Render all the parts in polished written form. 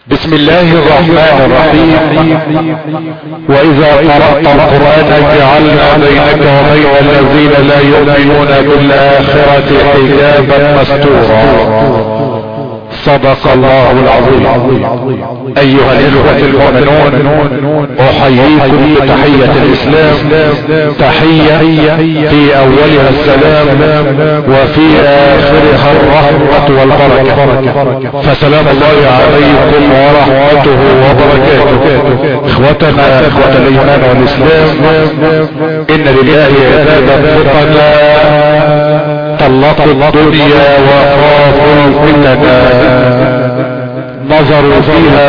بسم الله الرحمن الرحيم. واذا قرأت القرآن جعلنا بينك وبين الذين لا يؤمنون بالاخرة حجابا مستورا. صدق الله العظيم. ايها الاخوة المؤمنون، احييكم بتحية الاسلام، تحية في اولها السلام وفي اخرها الرحمة والبركة، فسلام الله عليكم ورحمته وبركاته. اخوتنا اخوة الايمان والاسلام، ان لله عبادا فطنا طلقوا الدنيا وخافوا الفتنة، نظروا فيها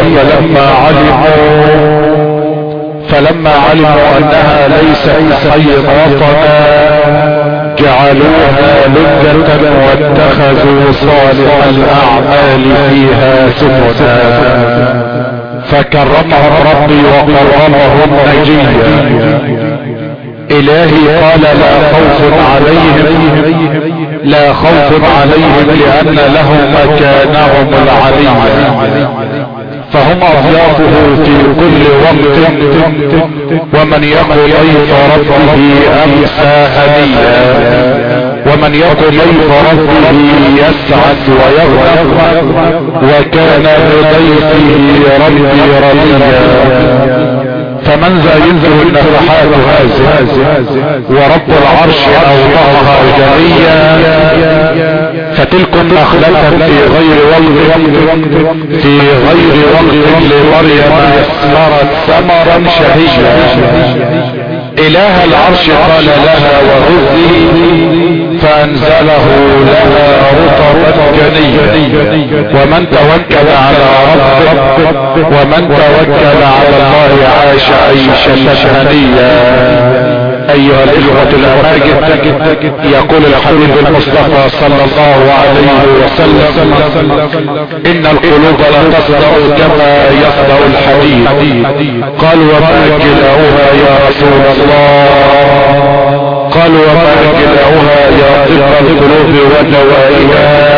فلما علموا انها ليست حي وطنا جعلوها لجة واتخذوا صالح الاعمال فيها سفنا، فكرمهم ربي وقربهم نجيا. الهي قال لا خوف عليهم لان لهم مكانهم العلي، فهم اضيافه في كل وقت، ومن يقل ضيف ربه امسى هديا، ومن يقل ضيف ربه يسعد ويغنم، وكان بضيفه ربي رضيا. فمن ذا ينزل النفحات هذه، ورب العرش اوضعها جليا، فتلكم نخلة في غير وقت لمريم اثمرت ثمرا شهيا. اله العرش قال لها وهزي، فانزله لها رطبا جنيا. ومن توكل على الله عاش عيشا هنيا. ايها الاخوة الاماجد، يقول الحبيب المصطفى صلى الله عليه وسلم: ان القلوب لا تصدأ كما يصدأ الحديد. قالوا وما جلاؤها يا رسول الله؟ قالوا وما جلاؤها يا طب القلوب ودوائها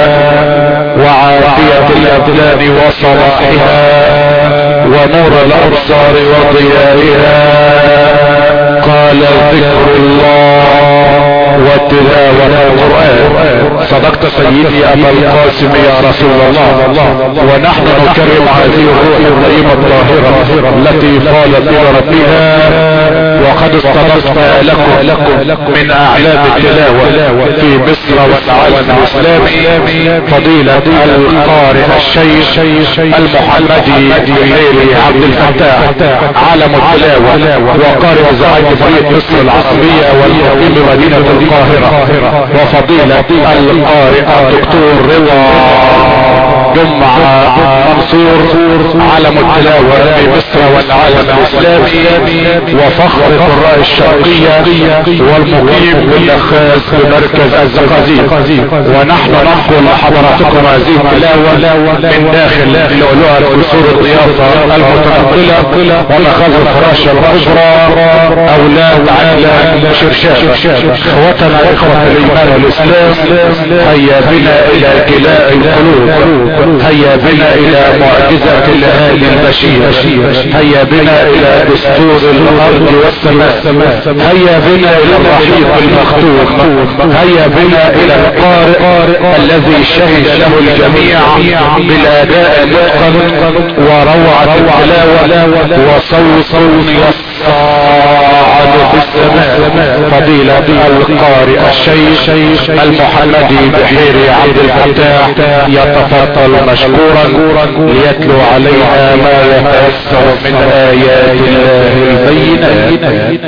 وعافية الابدان وصلاحها ونور الابصار وضيائها؟ قال ذكر الله وتلاوة القرآن. صدقت سيدي ابا القاسم يا رسول الله، ونحن نكرم هذه الروح الطيبة الطاهرة التي فاضت الى ربها، وقد استضفنا لكم من اعلام التلاوة في مصر والعالم الاسلامي فضيلة القارئ الشيخ المحمدي بحيري عبد الفتاح، عالم التلاوة وقارئ زعيم فريق مصر العصرية والمقيم بمدينة القاهرة، وفضيلة القارئ الدكتور رضا جمعة منصور، عالم التلاوة في مصر والعالم الاسلامي وفخر قراء الشرقية والمقيم بالنخاس بمركز الزقازيق. ونحن ننقل لحضراتكم هذه التلاوة من داخل لؤلؤة قصور الضيافة المتنقلة ومخازن الفراش الكبرى اولاد عجلة شرشاف. اخوتنا اخوة الايمان والاسلام، هيا بنا الى جلاء القلوب، هيا بنا الى معجزة الهادي البشير، هيا بنا الى دستور الارض والسماء، هيا بنا الى الرحيق المختوم، هيا بنا الى القارئ الذي شهد له الجميع بالاداء المتقن وروعة التلاوة وصوت يصعد في السماء. فضيلة القارئ الشيخ المحمدي بحيري عبد الفتاح يتفضل مشكورا ليتلو علينا ما يتيسر من آيات الله البينات.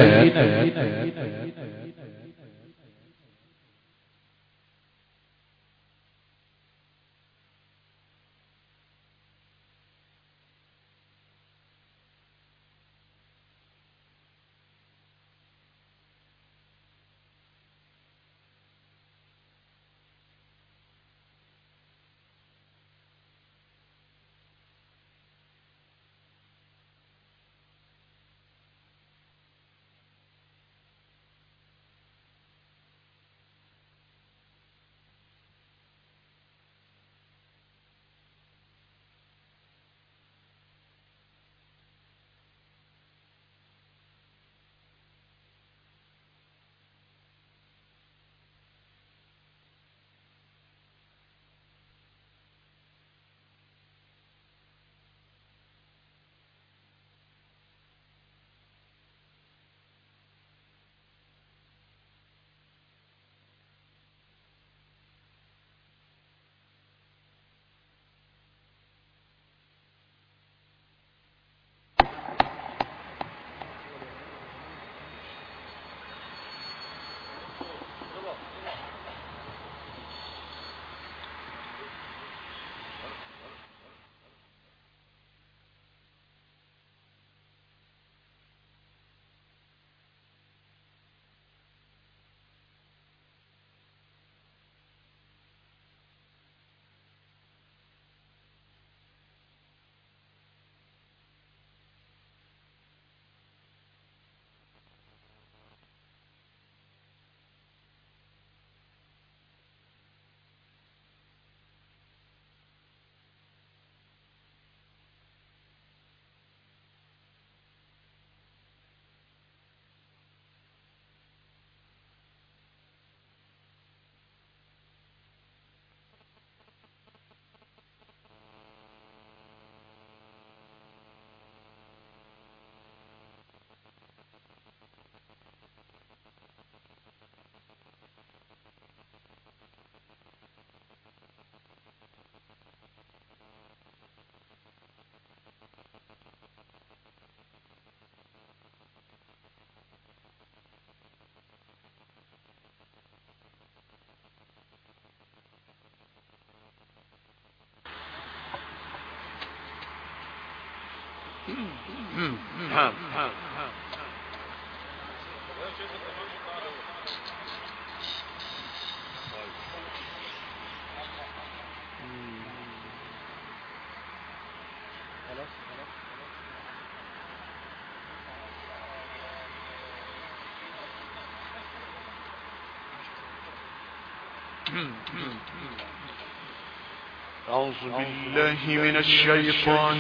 أعوذ بالله من الشيطان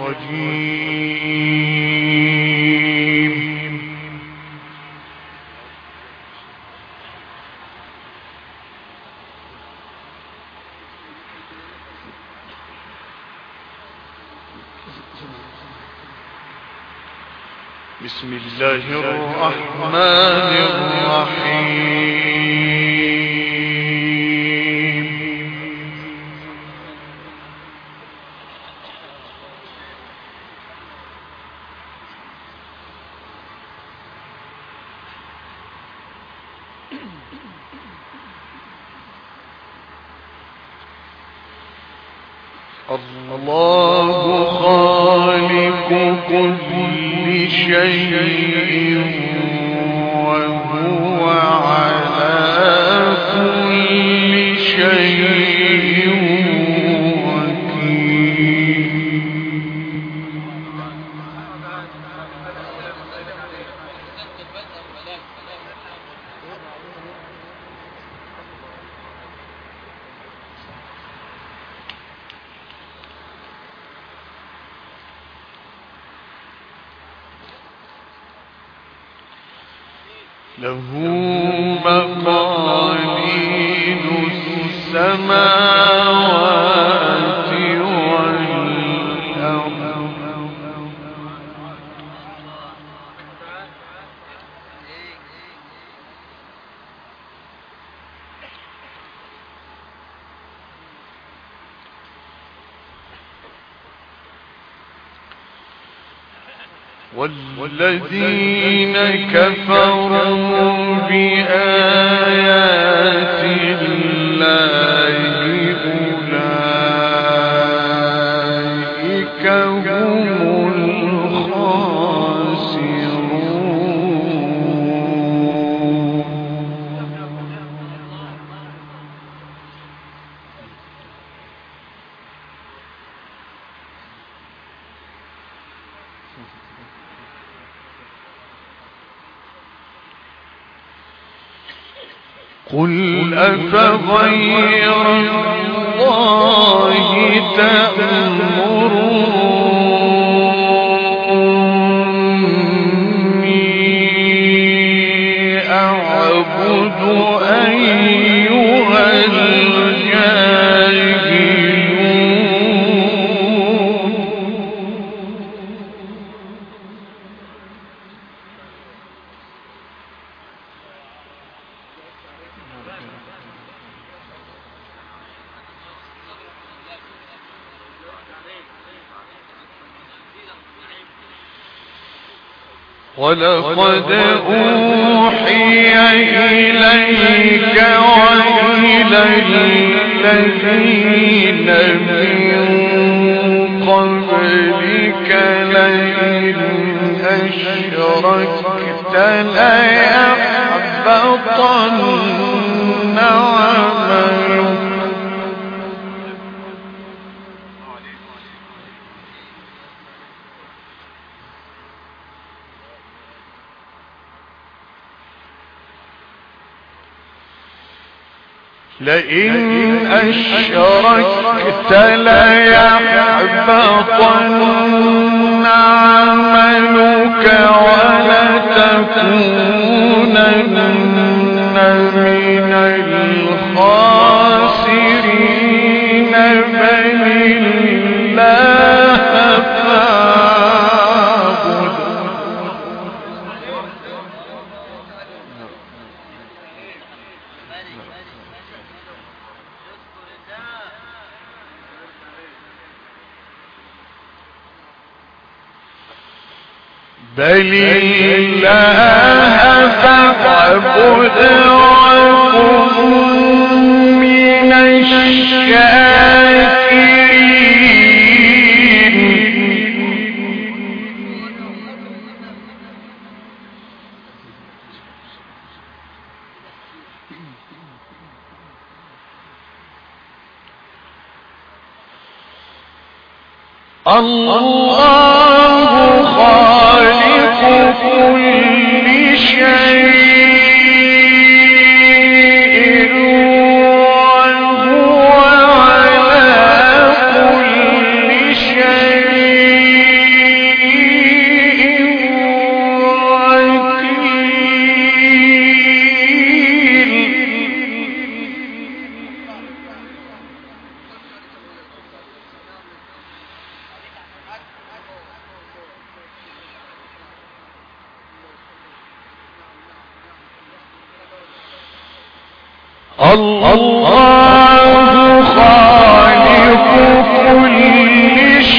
الرجيم. بسم الله الرحمن الرحيم. الله خالق كل شيء وهو على كل شيء وكيل. له مقاليد السماوات والأرض. والذين كفروا بآيات الله أولئك هم الخاسرون. قل أفغير الله تأمروني أعبد أيها الجاهلون. ولقد أوحي إليك وإلى الذين من قبلك لئن أشركت ليحبطن عملك. لئن أشركت ليحبطن عملك ولتكونن من الخاسرين. بل الله فاعبد. بل الله فاعبد وكن من الشاكرين. الله خالق كل شيء وهو على كل شيء الله خالق كل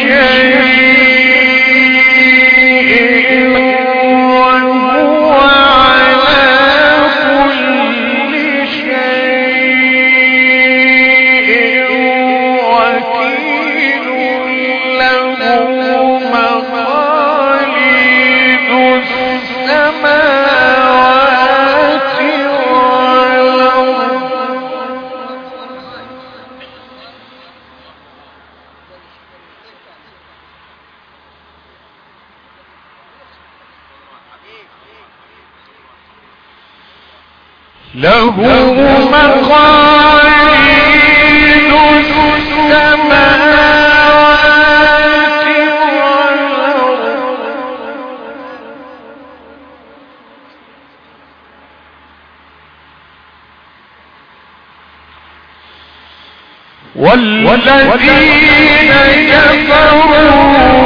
شيء وهو على كل شيء وكيل له مقاليد السماوات والأرض له مقاليد السماوات والأرض والذين كفروا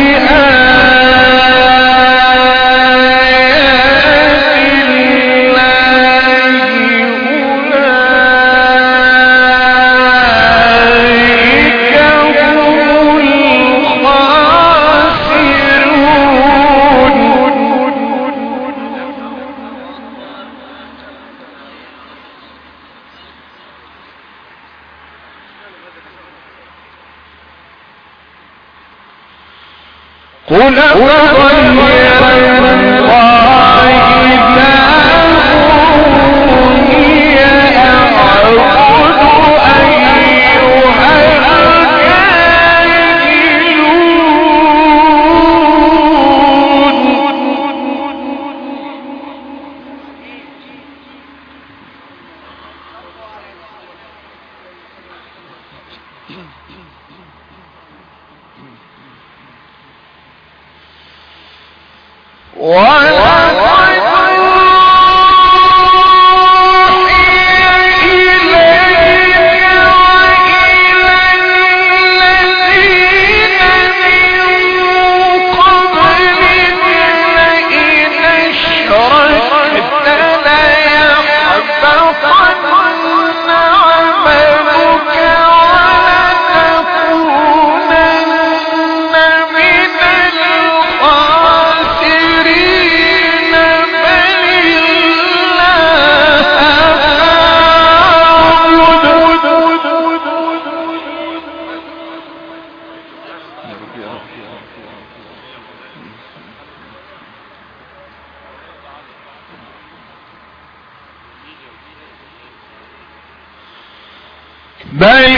قل أفغير الله دعوني أعبد أيها بل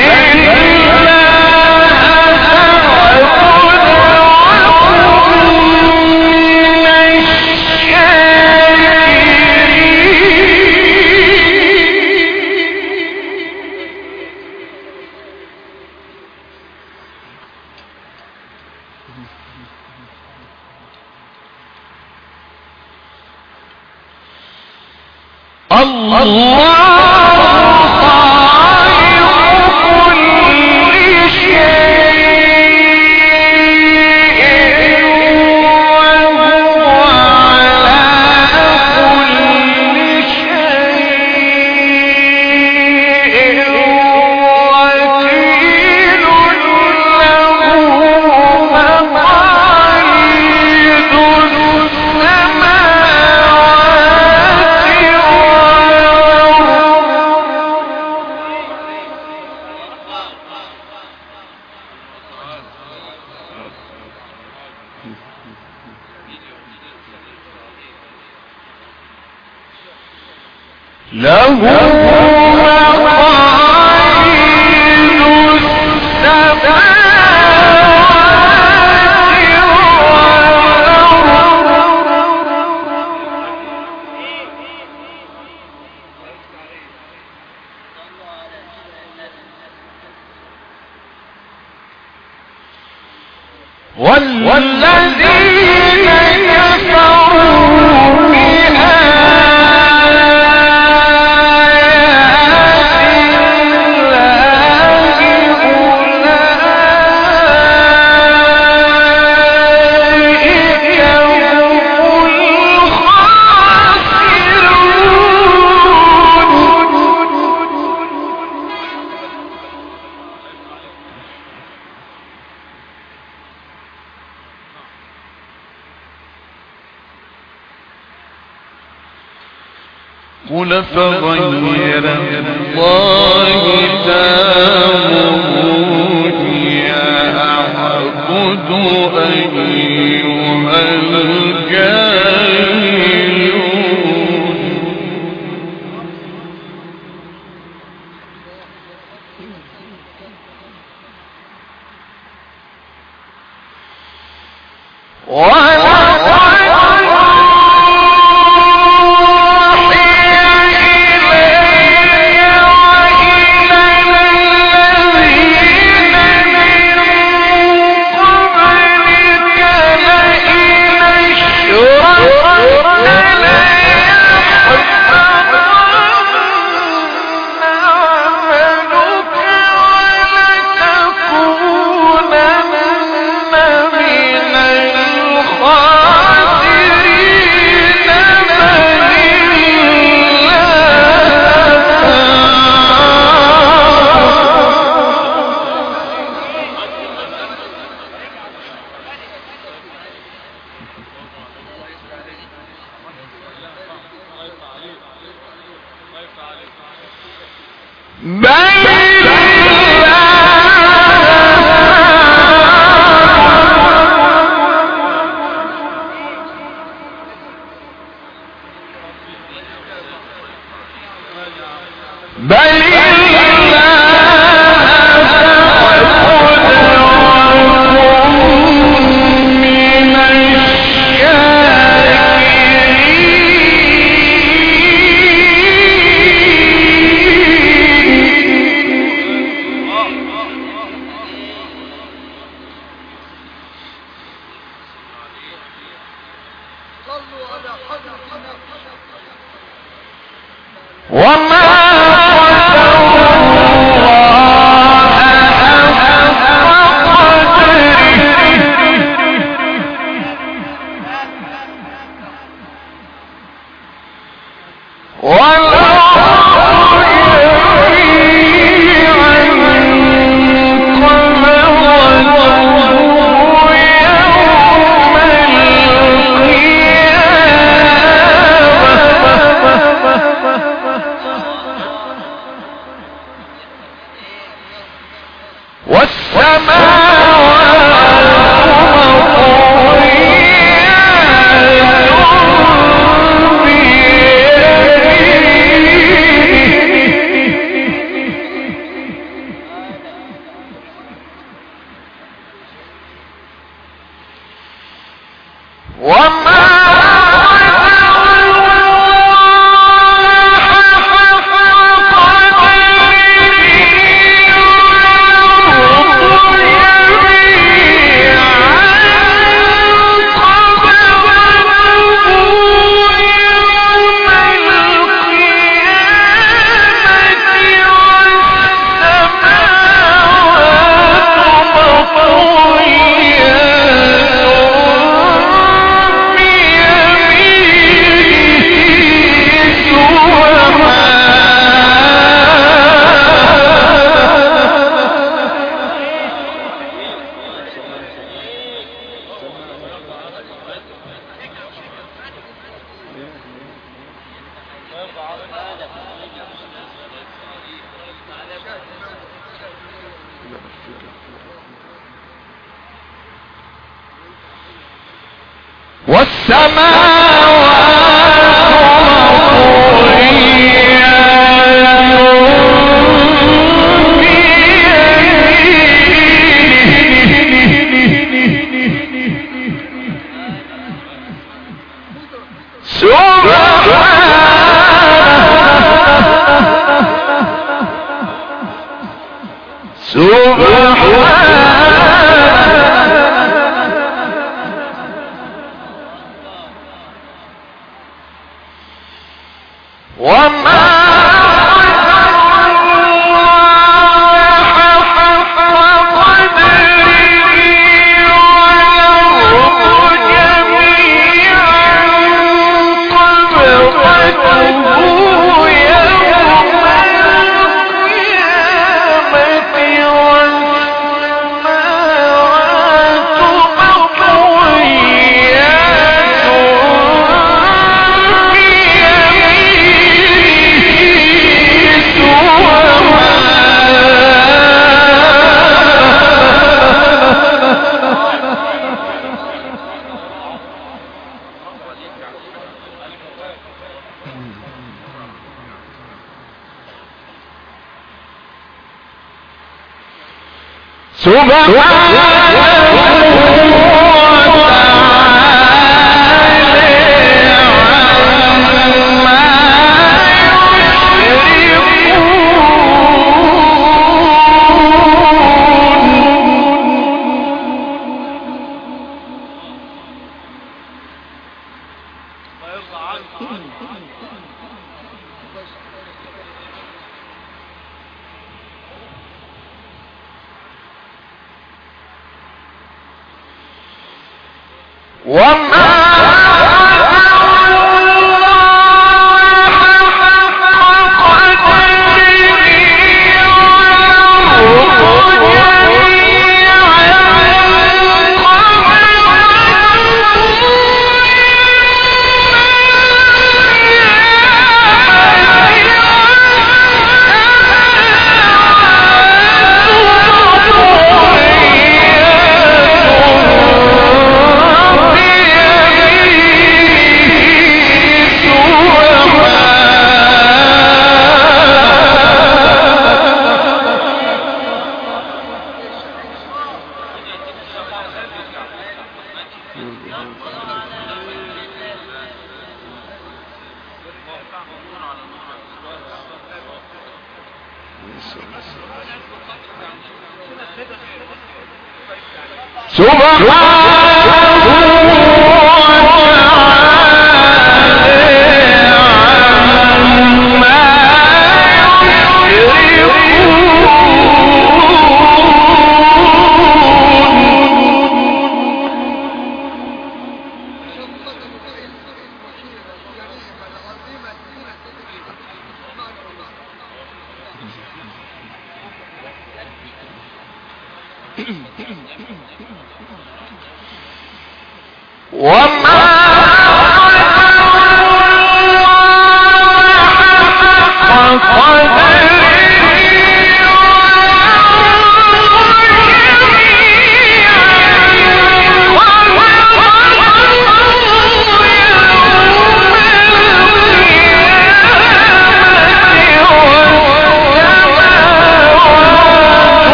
له مقاليد السماوات والذين كفروا قل فغير الله تأمروني أعبد أيها الجاهلون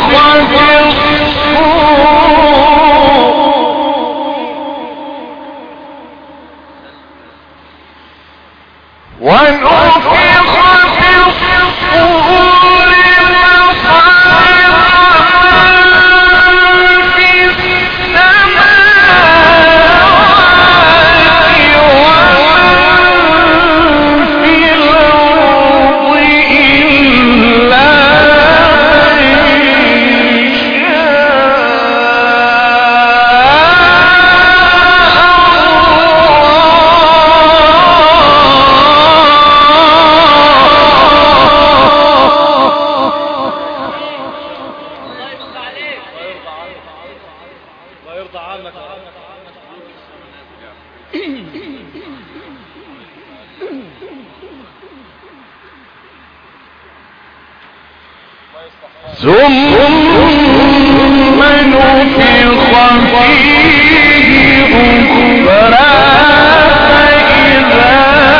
ثم نفخ فيه أخرى فإذا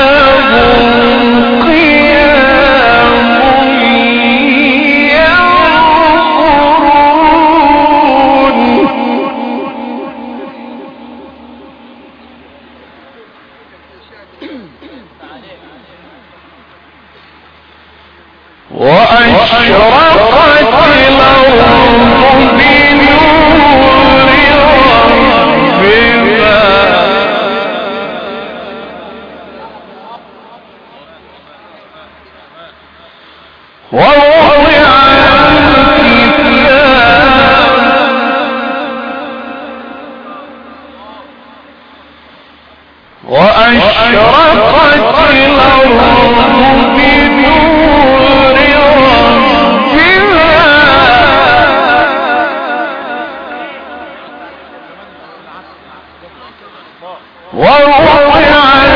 هم قيام ينظرون وأشرقت الأرض بنور ربها ووضع الكتاب وأشرقت الأرض بنور ربها ووضع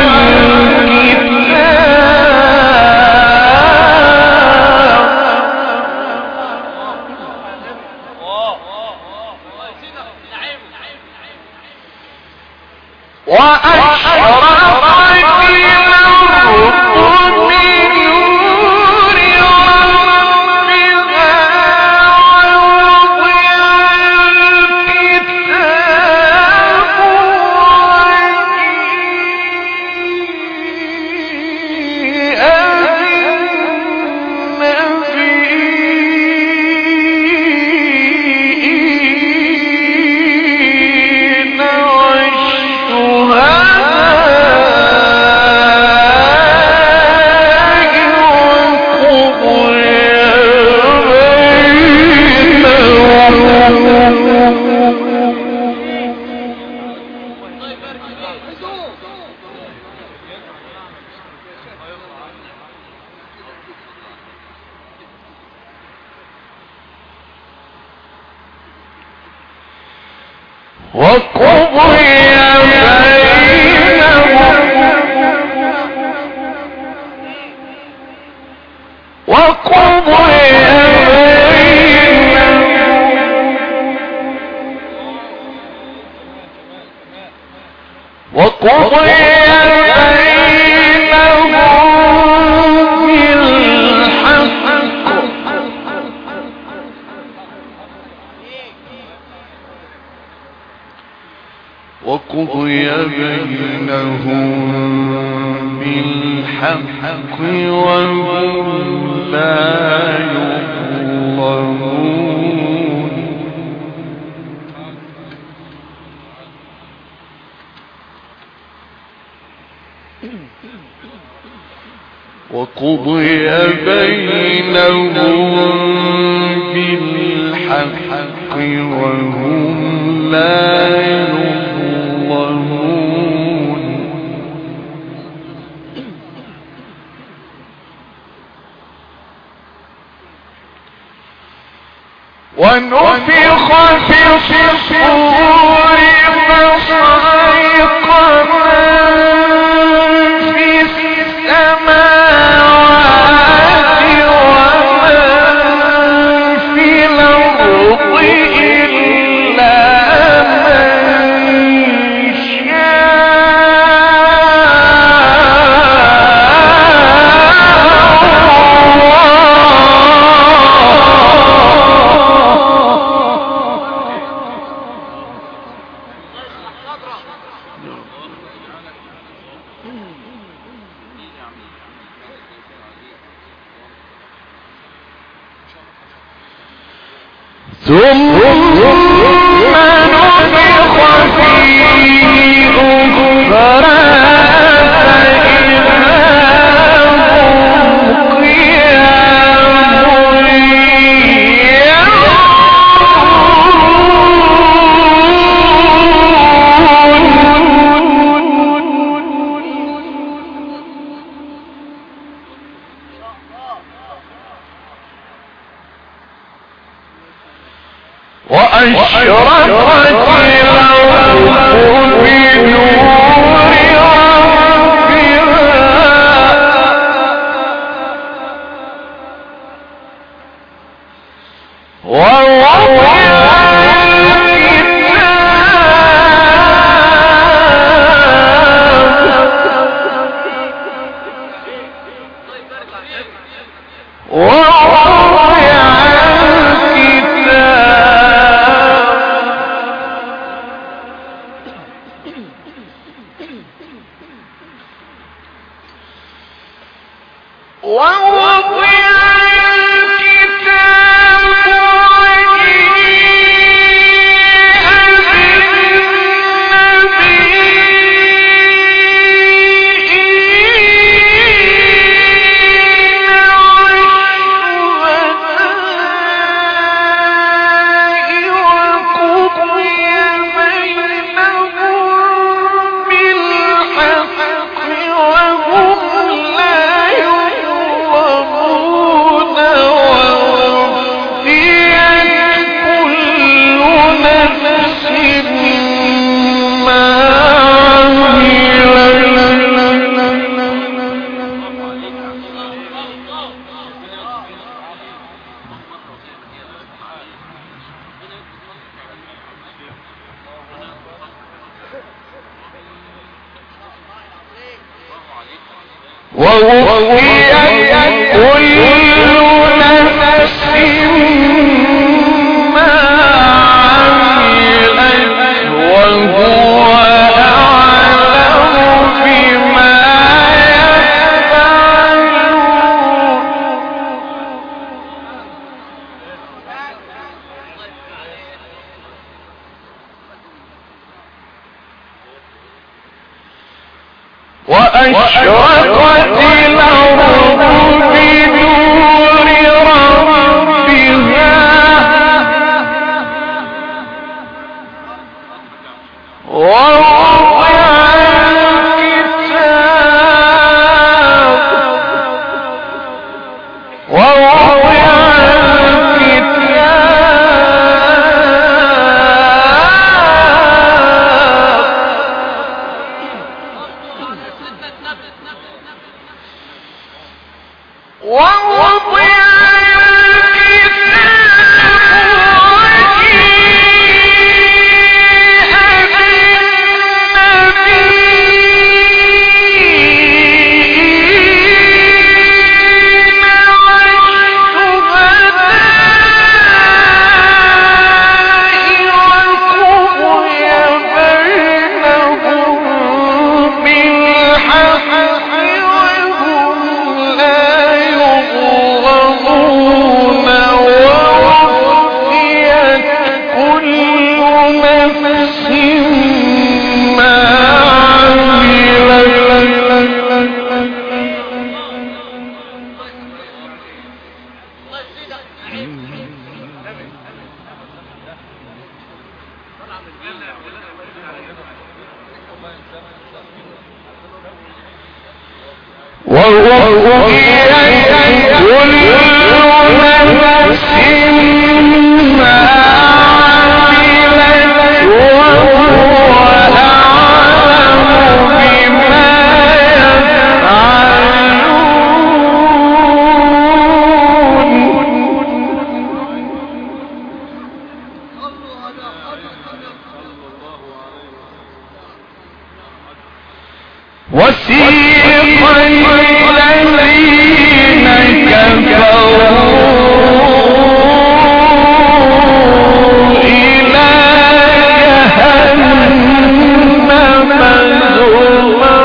وقضي بينهم بالحق وهم لا يظلمون وقضي بينهم بالحق وهم لا يظلمون ونفخ في الصور فصعق من في السماوات ومن في الأرض إلا من شاء ثم نفخ فيه أخرى وأشرقت الأرض بنور ربها ووضع ووفيت كل نفس ما عملت وهو أعلم بما يفعلون وأشرقت الأرض بنور ربها ووضع وسيق الذين كفروا إلى جهنم زمرا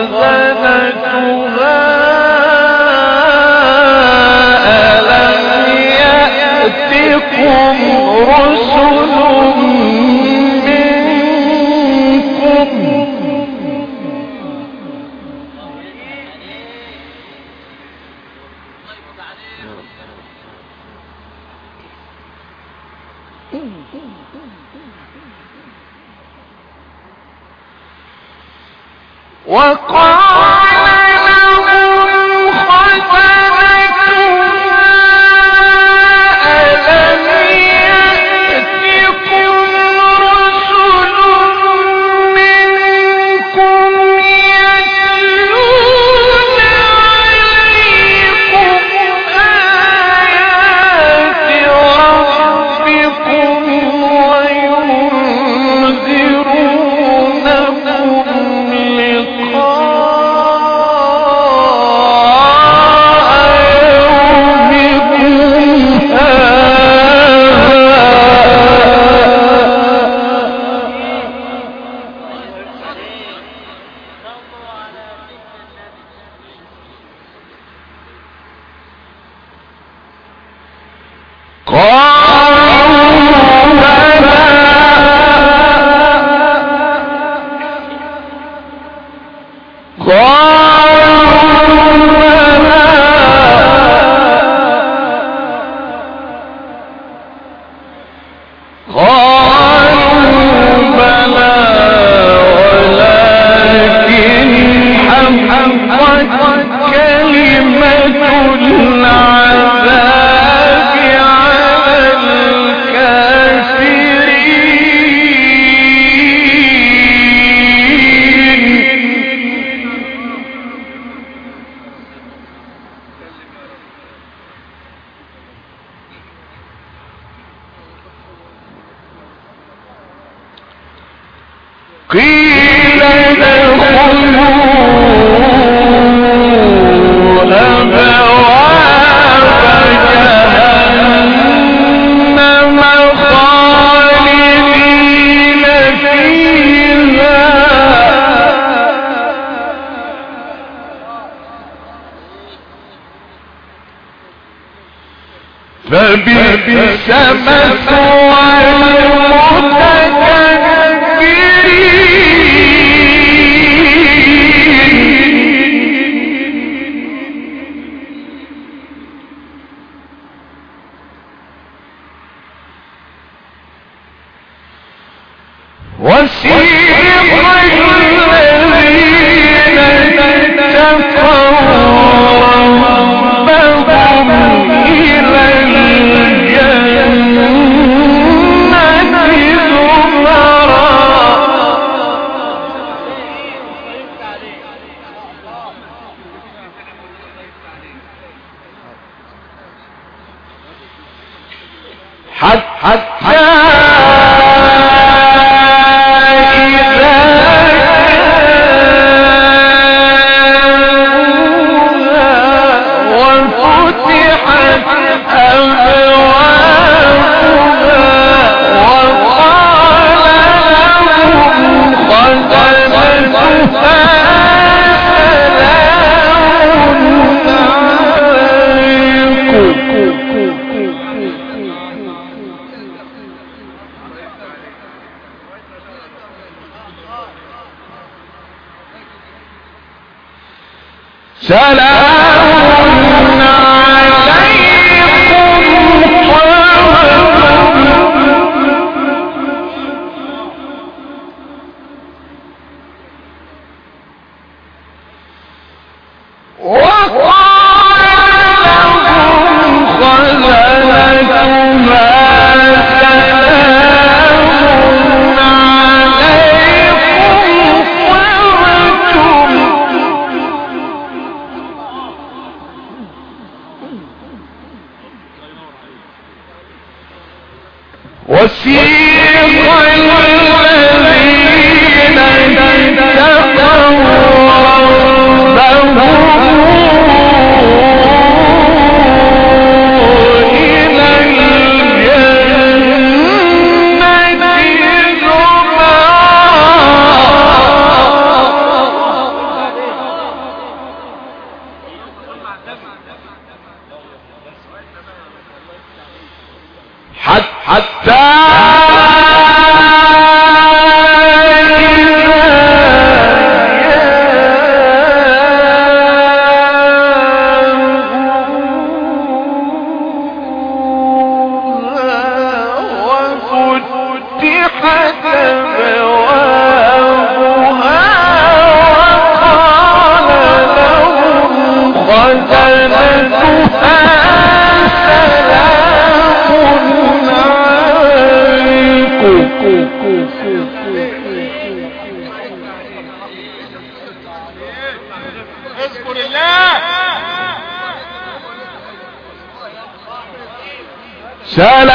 خزنتها ألم يأتكم رسل وقال لهم خزنتها ألم يأتكم رسل منكم يتلون عليكم آيات ربكم وينذرونكم قيل ادخلوا أبواب جهنم خالدين فيها فبئس مثوى وسيق الذين اتقوا ربهم إلى الجنة زمرا حتى سلام عليكم وسيق الذين اتقوا ربهم إلى الجنة زمرا اذكر الله. سلام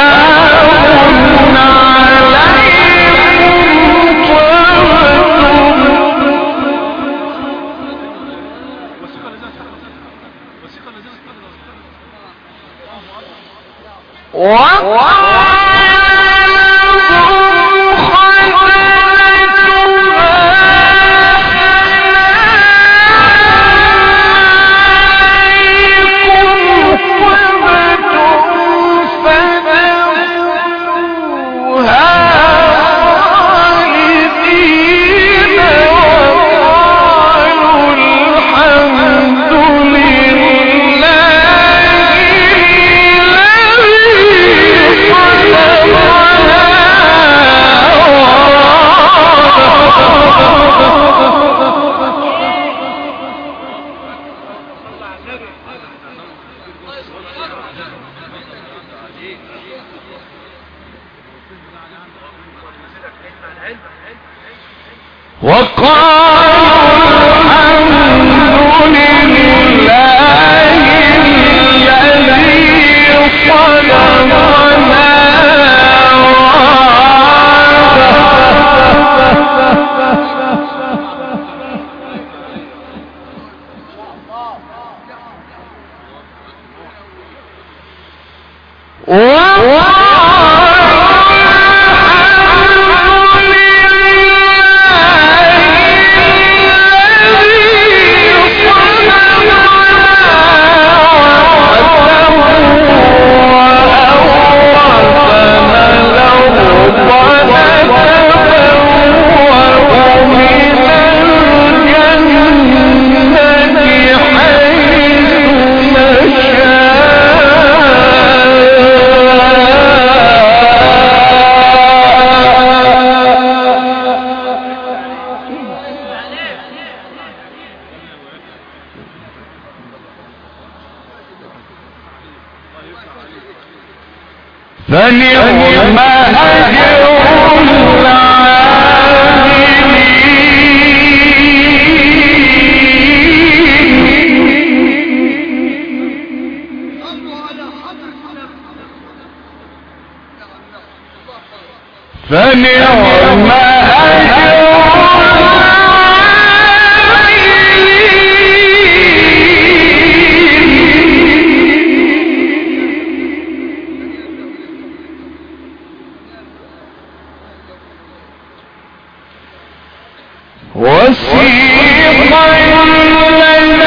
فنعم أجر فنعم وسيق الذين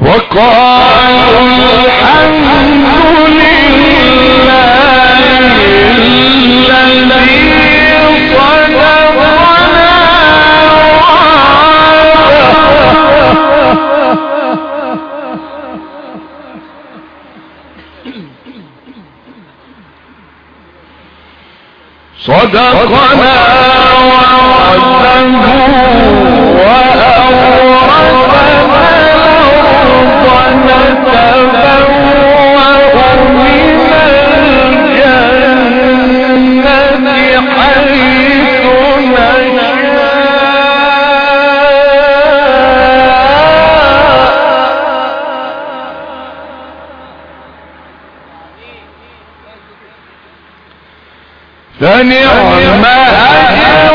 وقالوا الحمد لله الذي صدقنا صدقنا وعده وأورثنا الأرض نتبوأ من الجنة حيث نشاء فنعم أجر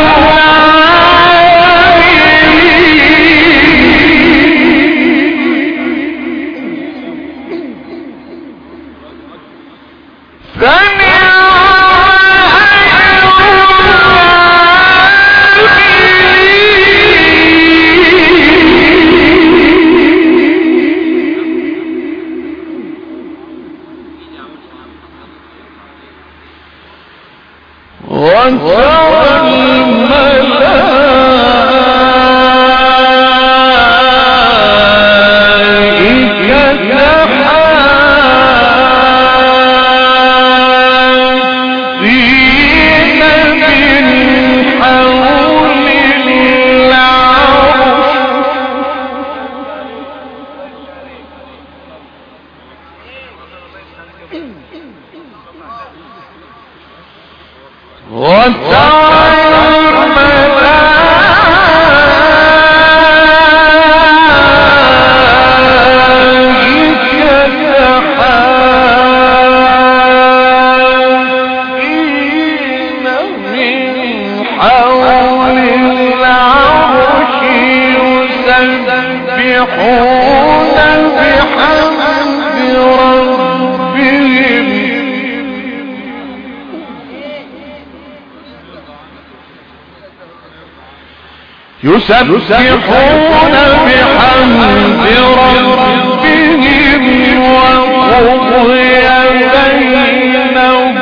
يسبحون بحمد ربهم وقضي بينهم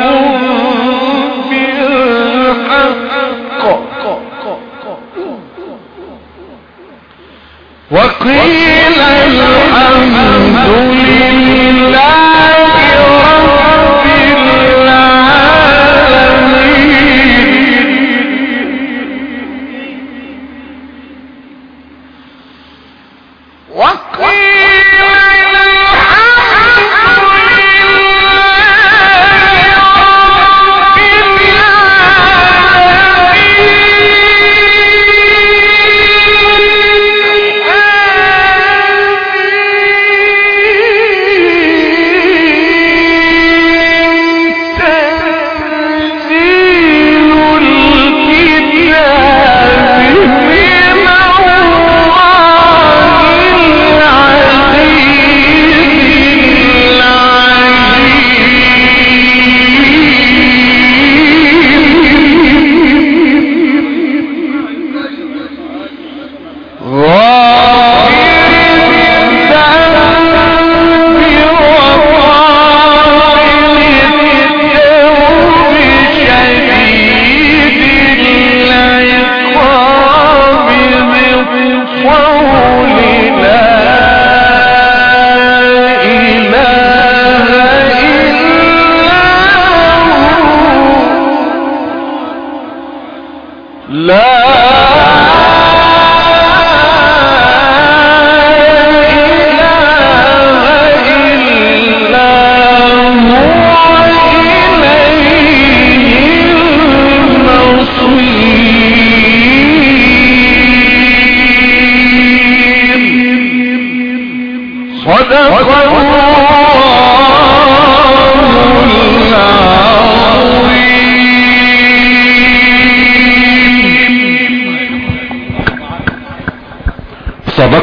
بالحق وقيل الحمد لله رب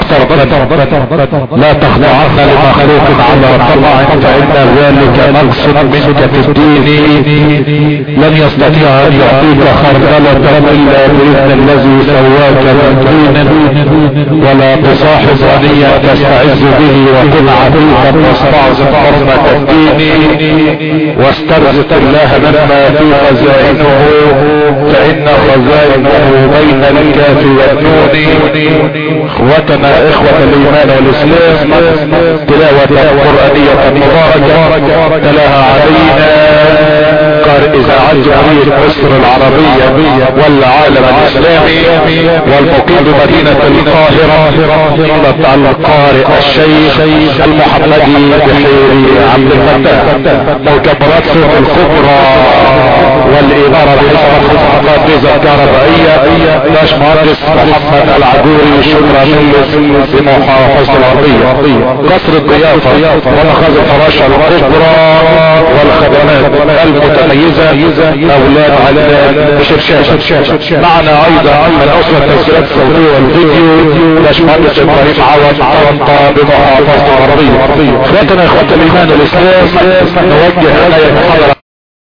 لا تخضعن لمخلوق على طمع فإن ذلك نقص منك في الدين. لن يستطيع أن يعطيك خردلة إلا بإذن الذي سواك من دون، ولا تصاحب غنيا تستعز به وكن عتيقا واستعظم حرمة الدين، واسترزق الله مما في خزائنه فإن خزائنه بين الكاف والنون. اخوتنا اخوة الايمان والاسلام، تلاوة قرآنية مباركة تلاها علينا قارئ اذاعة جمهورية مصر العربية والعالم الاسلامي والمقيم بمدينة القاهرة، القارئ الشيخ المحمدي بحيري عبد الفتاح، مكبرات صوت الكبرى والإدارة الحسنة القابضة الكهربائية باشمهندس محمد العجوري شكرا بمحافظة الغربية. قصر الضيافة ومخازن الفراشة الكبرى والخدمات المتميزة أولاد علان بشرشاشة. معنا أيضا من أسرة التسجيلات الصوتية والفيديو باشمهندس إبراهيم عوض طنطا بمحافظة الغربية. اخواتنا اخوات الإيمان والإسلام، نوجه عناية محاضرة